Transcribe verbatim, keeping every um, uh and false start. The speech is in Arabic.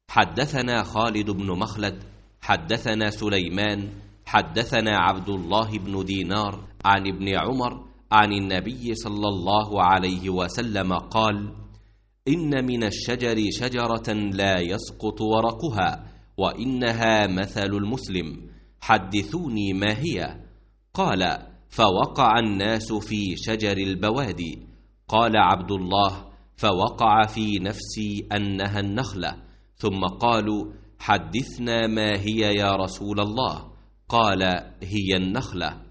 حدثنا خالد بن مخلد حدثنا سليمان حدثنا عبد الله بن دينار عن ابن عمر عن النبي صلى الله عليه وسلم قال: إن من الشجر شجرة لا يسقط ورقها وإنها مثل المسلم، حدثوني ما هي؟ قال: فوقع الناس في شجر البوادي. قال عبد الله: فوقع في نفسي أنها النخلة. ثم قالوا: حدثنا ما هي يا رسول الله؟ قال: هي النخلة.